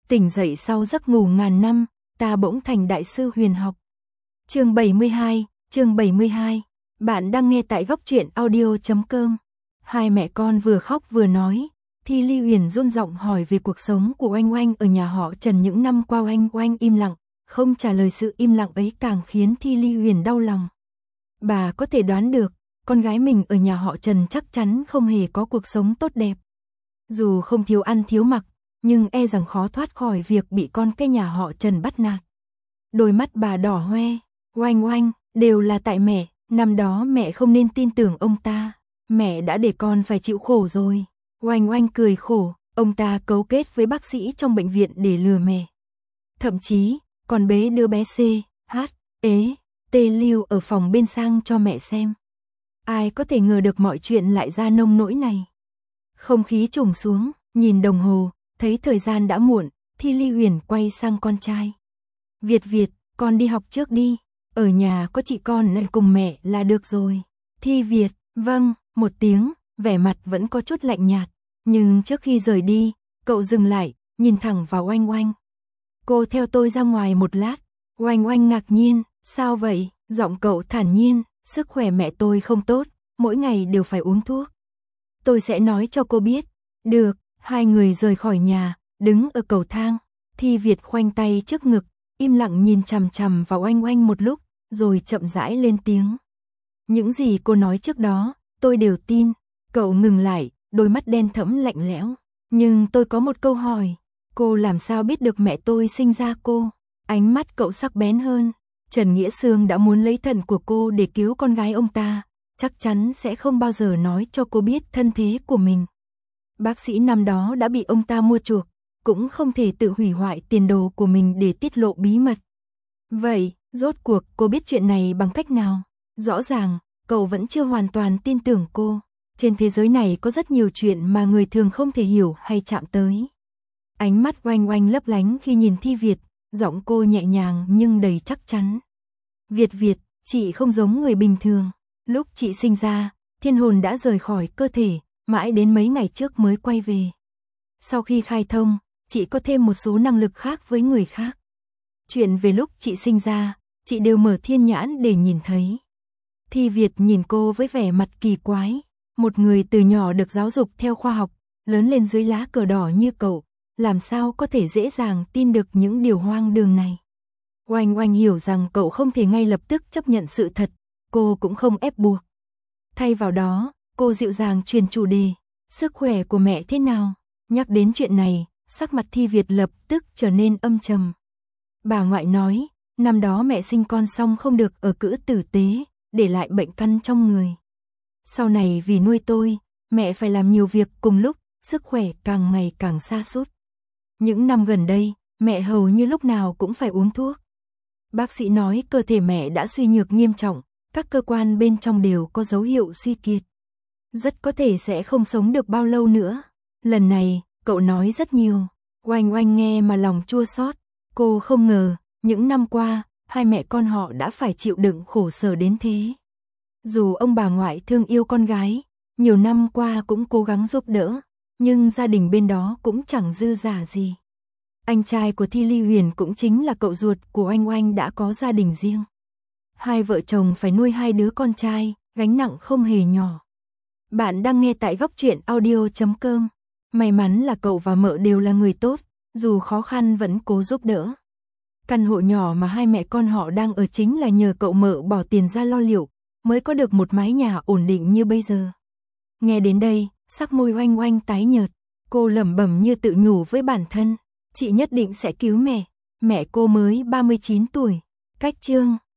Tỉnh dậy sau giấc ngủ ngàn năm, ta bỗng thành đại sư huyền học. Chương 72. Bạn đang nghe tại góc truyện audio.com. Hai mẹ con vừa khóc vừa nói. Thi Ly Huyền run giọng hỏi về cuộc sống của Oanh Oanh ở nhà họ Trần những năm qua. Oanh Oanh im lặng, không trả lời. Sự im lặng ấy càng khiến Thi Ly Huyền đau lòng. Bà có thể đoán được, con gái mình ở nhà họ Trần chắc chắn không hề có cuộc sống tốt đẹp. Dù không thiếu ăn thiếu mặc, nhưng e rằng khó thoát khỏi việc bị con cái nhà họ Trần bắt nạt. Đôi mắt bà đỏ hoe. Oanh Oanh, đều là tại mẹ, năm đó mẹ không nên tin tưởng ông ta. Mẹ đã để con phải chịu khổ rồi. Oanh Oanh cười khổ, ông ta cấu kết với bác sĩ trong bệnh viện để lừa mẹ. Thậm chí, còn bế đứa bé C, H, ế, T lưu ở phòng bên sang cho mẹ xem. Ai có thể ngờ được mọi chuyện lại ra nông nỗi này. Không khí trùng xuống, nhìn đồng hồ, thấy thời gian đã muộn, Thi Ly Huyền quay sang con trai. Việt, con đi học trước đi, ở nhà có chị con này cùng mẹ là được rồi. Thi Việt, vâng, một tiếng, vẻ mặt vẫn có chút lạnh nhạt, nhưng trước khi rời đi, cậu dừng lại, nhìn thẳng vào Oanh Oanh. Cô theo tôi ra ngoài một lát. Oanh Oanh ngạc nhiên, sao vậy? Giọng cậu thản nhiên, sức khỏe mẹ tôi không tốt, mỗi ngày đều phải uống thuốc. Tôi sẽ nói cho cô biết. Được, hai người rời khỏi nhà, đứng ở cầu thang. Thi Việt khoanh tay trước ngực, im lặng nhìn chằm chằm vào Oanh Oanh một lúc, rồi chậm rãi lên tiếng. Những gì cô nói trước đó, tôi đều tin. Cậu ngừng lại, đôi mắt đen thẫm lạnh lẽo. Nhưng tôi có một câu hỏi, cô làm sao biết được mẹ tôi sinh ra cô? Ánh mắt cậu sắc bén hơn. Trần Nghĩa Sương đã muốn lấy thận của cô để cứu con gái ông ta, chắc chắn sẽ không bao giờ nói cho cô biết thân thế của mình. Bác sĩ năm đó đã bị ông ta mua chuộc, cũng không thể tự hủy hoại tiền đồ của mình để tiết lộ bí mật. Vậy, rốt cuộc cô biết chuyện này bằng cách nào? Rõ ràng, cậu vẫn chưa hoàn toàn tin tưởng cô. Trên thế giới này có rất nhiều chuyện mà người thường không thể hiểu hay chạm tới. Ánh mắt Oanh Oanh lấp lánh khi nhìn Thi Việt, giọng cô nhẹ nhàng nhưng đầy chắc chắn. Việt, chị không giống người bình thường. Lúc chị sinh ra, thiên hồn đã rời khỏi cơ thể, mãi đến mấy ngày trước mới quay về. Sau khi khai thông, chị có thêm một số năng lực khác với người khác. Chuyện về lúc chị sinh ra, chị đều mở thiên nhãn để nhìn thấy. Thi Việt nhìn cô với vẻ mặt kỳ quái. Một người từ nhỏ được giáo dục theo khoa học, lớn lên dưới lá cờ đỏ như cậu, làm sao có thể dễ dàng tin được những điều hoang đường này. Oanh Oanh hiểu rằng cậu không thể ngay lập tức chấp nhận sự thật, cô cũng không ép buộc. Thay vào đó, cô dịu dàng truyền chủ đề, sức khỏe của mẹ thế nào? Nhắc đến chuyện này, sắc mặt Thi Việt lập tức trở nên âm trầm. Bà ngoại nói, năm đó mẹ sinh con xong không được ở cữ tử tế, để lại bệnh căn trong người. Sau này vì nuôi tôi, mẹ phải làm nhiều việc cùng lúc, sức khỏe càng ngày càng sa sút. Những năm gần đây, mẹ hầu như lúc nào cũng phải uống thuốc. Bác sĩ nói cơ thể mẹ đã suy nhược nghiêm trọng, các cơ quan bên trong đều có dấu hiệu suy kiệt. Rất có thể sẽ không sống được bao lâu nữa. Lần này, cậu nói rất nhiều. Oanh Oanh nghe mà lòng chua xót. Cô không ngờ, những năm qua, hai mẹ con họ đã phải chịu đựng khổ sở đến thế. Dù ông bà ngoại thương yêu con gái, nhiều năm qua cũng cố gắng giúp đỡ, nhưng gia đình bên đó cũng chẳng dư dả gì. Anh trai của Thi Ly Huyền cũng chính là cậu ruột của Oanh Oanh đã có gia đình riêng. Hai vợ chồng phải nuôi hai đứa con trai, gánh nặng không hề nhỏ. Bạn đang nghe tại góc truyện audio.com. May mắn là cậu và mợ đều là người tốt, dù khó khăn vẫn cố giúp đỡ. Căn hộ nhỏ mà hai mẹ con họ đang ở chính là nhờ cậu mợ bỏ tiền ra lo liệu, mới có được một mái nhà ổn định như bây giờ. Nghe đến đây, sắc môi Oanh Oanh tái nhợt, cô lẩm bẩm như tự nhủ với bản thân, chị nhất định sẽ cứu mẹ cô mới 39 tuổi. Cách chương